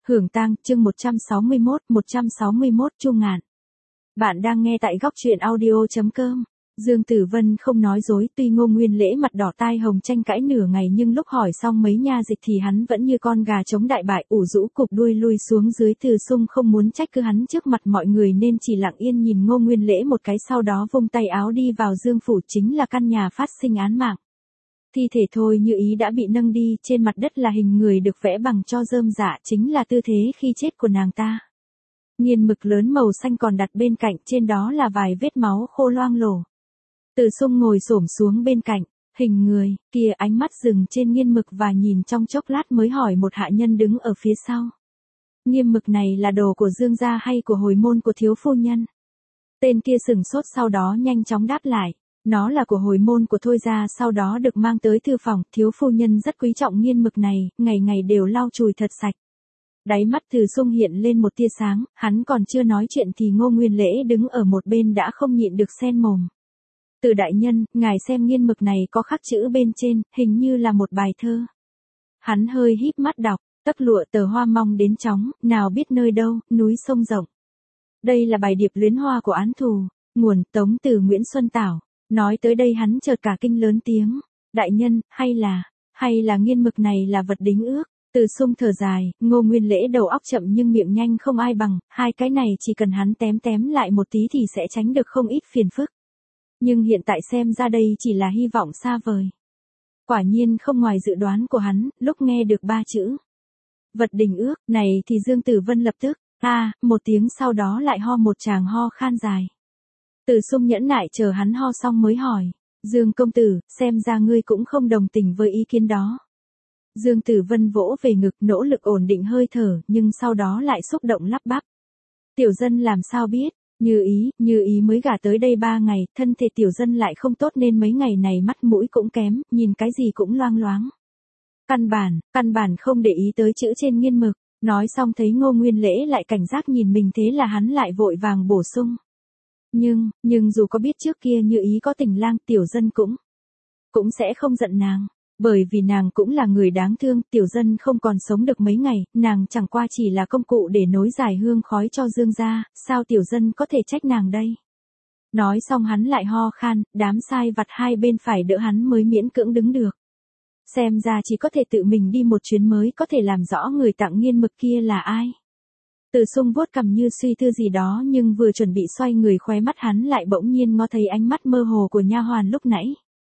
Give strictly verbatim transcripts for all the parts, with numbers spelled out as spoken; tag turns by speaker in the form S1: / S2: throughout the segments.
S1: Hưởng tang, chương một trăm sáu mươi mốt, một trăm sáu mươi mốt Chu Ngạn. Bạn đang nghe tại góc truyện audio chấm com. Dương Tử Vân không nói dối, tuy Ngô Nguyên Lễ mặt đỏ tai hồng tranh cãi nửa ngày nhưng lúc hỏi xong mấy nha dịch thì hắn vẫn như con gà chống đại bại, ủ rũ cụp đuôi lui xuống dưới. Từ Sung không muốn trách cứ hắn trước mặt mọi người nên chỉ lặng yên nhìn Ngô Nguyên Lễ một cái, sau đó vung tay áo đi vào Dương phủ, chính là căn nhà phát sinh án mạng. Thi thể Thôi Như Ý đã bị nâng đi, trên mặt đất là hình người được vẽ bằng tro rơm rạ, chính là tư thế khi chết của nàng ta. Nghiên mực lớn màu xanh còn đặt bên cạnh, trên đó là vài vết máu khô loang lổ. Từ Sung ngồi xổm xuống bên cạnh, hình người kia, ánh mắt dừng trên nghiên mực và nhìn trong chốc lát mới hỏi một hạ nhân đứng ở phía sau. Nghiên mực này là đồ của Dương gia hay của hồi môn của thiếu phu nhân? Tên kia sừng sốt sau đó nhanh chóng đáp lại. Nó là của hồi môn của Thôi gia, sau đó được mang tới thư phòng, thiếu phu nhân rất quý trọng nghiên mực này, ngày ngày đều lau chùi thật sạch. Đáy mắt Từ Sung hiện lên một tia sáng, hắn còn chưa nói chuyện thì Ngô Nguyên Lễ đứng ở một bên đã không nhịn được xen mồm. Từ đại nhân, ngài xem nghiên mực này có khắc chữ bên trên, hình như là một bài thơ. Hắn hơi híp mắt đọc, tấc lụa tờ hoa mong đến chóng, nào biết nơi đâu, núi sông rộng. Đây là bài điệp luyến hoa của án thù, nguồn Tống từ Nguyễn Xuân Tảo. Nói tới đây hắn chợt cả kinh lớn tiếng, đại nhân, hay là, hay là nghiên mực này là vật đính ước? Từ Sung thở dài, Ngô Nguyên Lễ đầu óc chậm nhưng miệng nhanh không ai bằng, hai cái này chỉ cần hắn tém tém lại một tí thì sẽ tránh được không ít phiền phức. Nhưng hiện tại xem ra đây chỉ là hy vọng xa vời. Quả nhiên không ngoài dự đoán của hắn, lúc nghe được ba chữ vật đính ước này thì Dương Tử Vân lập tức, a à, một tiếng sau đó lại ho một tràng ho khan dài. Từ Sung nhẫn nại chờ hắn ho xong mới hỏi, Dương công tử, xem ra ngươi cũng không đồng tình với ý kiến đó. Dương Tử Vân vỗ về ngực, nỗ lực ổn định hơi thở, nhưng sau đó lại xúc động lắp bắp. Tiểu dân làm sao biết, Như Ý, Như Ý mới gả tới đây ba ngày, thân thể tiểu dân lại không tốt nên mấy ngày này mắt mũi cũng kém, nhìn cái gì cũng loang loáng. Căn bản, căn bản không để ý tới chữ trên nghiên mực, nói xong thấy Ngô Nguyên Lễ lại cảnh giác nhìn mình thế là hắn lại vội vàng bổ sung. Nhưng, nhưng dù có biết trước kia Như Ý có tình lang, tiểu dân cũng, cũng sẽ không giận nàng. Bởi vì nàng cũng là người đáng thương, tiểu dân không còn sống được mấy ngày, nàng chẳng qua chỉ là công cụ để nối dài hương khói cho Dương gia, sao tiểu dân có thể trách nàng đây? Nói xong hắn lại ho khan, đám sai vặt hai bên phải đỡ hắn mới miễn cưỡng đứng được. Xem ra chỉ có thể tự mình đi một chuyến mới có thể làm rõ người tặng nghiên mực kia là ai. Từ Sung vuốt cằm như suy tư gì đó nhưng vừa chuẩn bị xoay người, khóe mắt hắn lại bỗng nhiên ngó thấy ánh mắt mơ hồ của nha hoàn lúc nãy.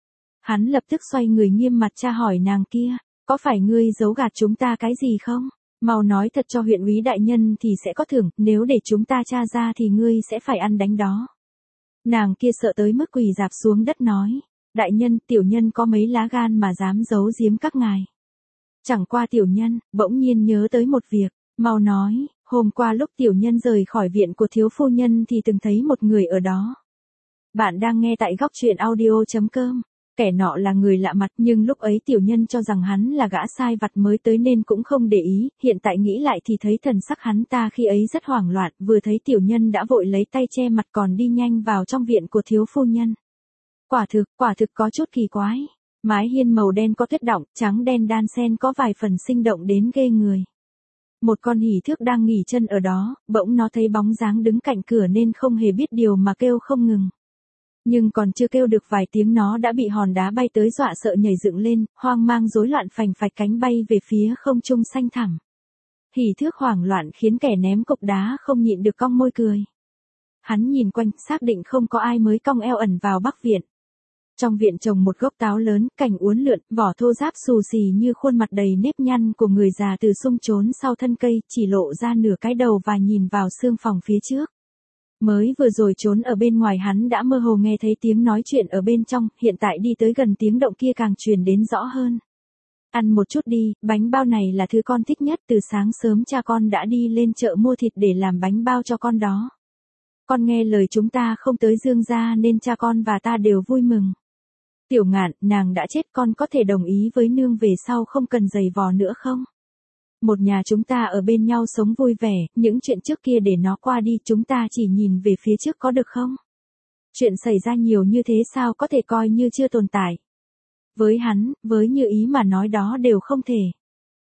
S1: Hắn lập tức xoay người nghiêm mặt tra hỏi nàng kia, có phải ngươi giấu gạt chúng ta cái gì không? Mau nói thật cho huyện úy đại nhân thì sẽ có thưởng, nếu để chúng ta tra ra thì ngươi sẽ phải ăn đánh đó. Nàng kia sợ tới mức quỳ rạp xuống đất nói, đại nhân, tiểu nhân có mấy lá gan mà dám giấu giếm các ngài. Chẳng qua tiểu nhân, bỗng nhiên nhớ tới một việc, mau nói. Hôm qua lúc tiểu nhân rời khỏi viện của thiếu phu nhân thì từng thấy một người ở đó. Bạn đang nghe tại góc truyện audio chấm com. Kẻ nọ là người lạ mặt nhưng lúc ấy tiểu nhân cho rằng hắn là gã sai vặt mới tới nên cũng không để ý, hiện tại nghĩ lại thì thấy thần sắc hắn ta khi ấy rất hoảng loạn, vừa thấy tiểu nhân đã vội lấy tay che mặt còn đi nhanh vào trong viện của thiếu phu nhân. Quả thực, quả thực có chút kỳ quái. Mái hiên màu đen có tuyết đọng, trắng đen đan xen có vài phần sinh động đến ghê người. Một con hỉ thước đang nghỉ chân ở đó, bỗng nó thấy bóng dáng đứng cạnh cửa nên không hề biết điều mà kêu không ngừng. Nhưng còn chưa kêu được vài tiếng nó đã bị hòn đá bay tới dọa sợ nhảy dựng lên, hoang mang rối loạn phành phạch cánh bay về phía không trung xanh thẳm. Hỉ thước hoảng loạn khiến kẻ ném cục đá không nhịn được cong môi cười. Hắn nhìn quanh, xác định không có ai mới cong eo ẩn vào bắc viện. Trong viện trồng một gốc táo lớn, cành uốn lượn, vỏ thô ráp xù xì như khuôn mặt đầy nếp nhăn của người già. Từ Sung trốn sau thân cây, chỉ lộ ra nửa cái đầu và nhìn vào sương phòng phía trước. Mới vừa rồi trốn ở bên ngoài hắn đã mơ hồ nghe thấy tiếng nói chuyện ở bên trong, hiện tại đi tới gần tiếng động kia càng truyền đến rõ hơn. Ăn một chút đi, bánh bao này là thứ con thích nhất, từ sáng sớm cha con đã đi lên chợ mua thịt để làm bánh bao cho con đó. Con nghe lời chúng ta không tới Dương gia nên cha con và ta đều vui mừng. Tiểu Ngạn, nàng đã chết, con có thể đồng ý với nương về sau không cần giày vò nữa không? Một nhà chúng ta ở bên nhau sống vui vẻ, những chuyện trước kia để nó qua đi, chúng ta chỉ nhìn về phía trước có được không? Chuyện xảy ra nhiều như thế sao có thể coi như chưa tồn tại? Với hắn, với Như Ý mà nói đó đều không thể.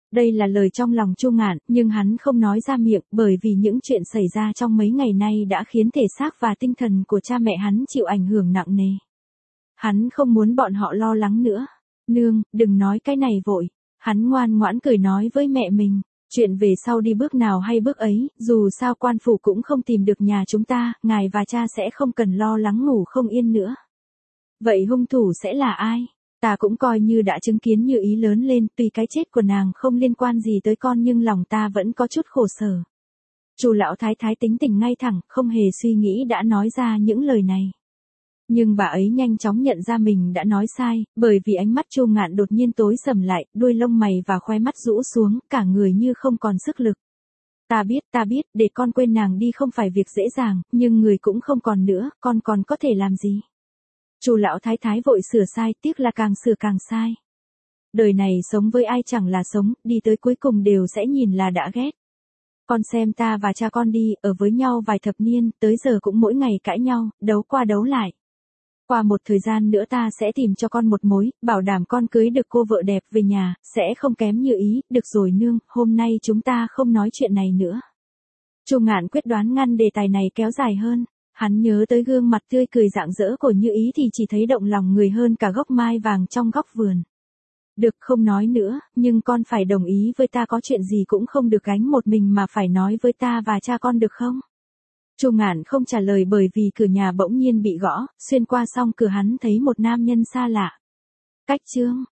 S1: Đây là lời trong lòng Chu Ngạn, nhưng hắn không nói ra miệng, bởi vì những chuyện xảy ra trong mấy ngày nay đã khiến thể xác và tinh thần của cha mẹ hắn chịu ảnh hưởng nặng nề. Hắn không muốn bọn họ lo lắng nữa. Nương, đừng nói cái này vội. Hắn ngoan ngoãn cười nói với mẹ mình, chuyện về sau đi bước nào hay bước ấy, dù sao quan phủ cũng không tìm được nhà chúng ta, ngài và cha sẽ không cần lo lắng ngủ không yên nữa. Vậy hung thủ sẽ là ai? Ta cũng coi như đã chứng kiến Như Ý lớn lên, tuy cái chết của nàng không liên quan gì tới con nhưng lòng ta vẫn có chút khổ sở. Chu lão thái thái tính tình ngay thẳng, không hề suy nghĩ đã nói ra những lời này. Nhưng bà ấy nhanh chóng nhận ra mình đã nói sai, bởi vì ánh mắt Chu Ngạn đột nhiên tối sầm lại, đuôi lông mày và khóe mắt rũ xuống, cả người như không còn sức lực. Ta biết, ta biết, để con quên nàng đi không phải việc dễ dàng, nhưng người cũng không còn nữa, con còn có thể làm gì? Chu lão thái thái vội sửa sai, tiếc là càng sửa càng sai. Đời này sống với ai chẳng là sống, đi tới cuối cùng đều sẽ nhìn là đã ghét. Con xem ta và cha con đi, ở với nhau vài thập niên, tới giờ cũng mỗi ngày cãi nhau, đấu qua đấu lại. Qua một thời gian nữa ta sẽ tìm cho con một mối, bảo đảm con cưới được cô vợ đẹp về nhà, sẽ không kém Như Ý, được rồi nương, hôm nay chúng ta không nói chuyện này nữa. Chu Ngạn quyết đoán ngăn đề tài này kéo dài hơn, hắn nhớ tới gương mặt tươi cười rạng rỡ của Như Ý thì chỉ thấy động lòng người hơn cả gốc mai vàng trong góc vườn. Được không nói nữa, nhưng con phải đồng ý với ta có chuyện gì cũng không được gánh một mình mà phải nói với ta và cha con được không? Chu Ngạn không trả lời bởi vì cửa nhà bỗng nhiên bị gõ, xuyên qua song cửa hắn thấy một nam nhân xa lạ. Cách Trương,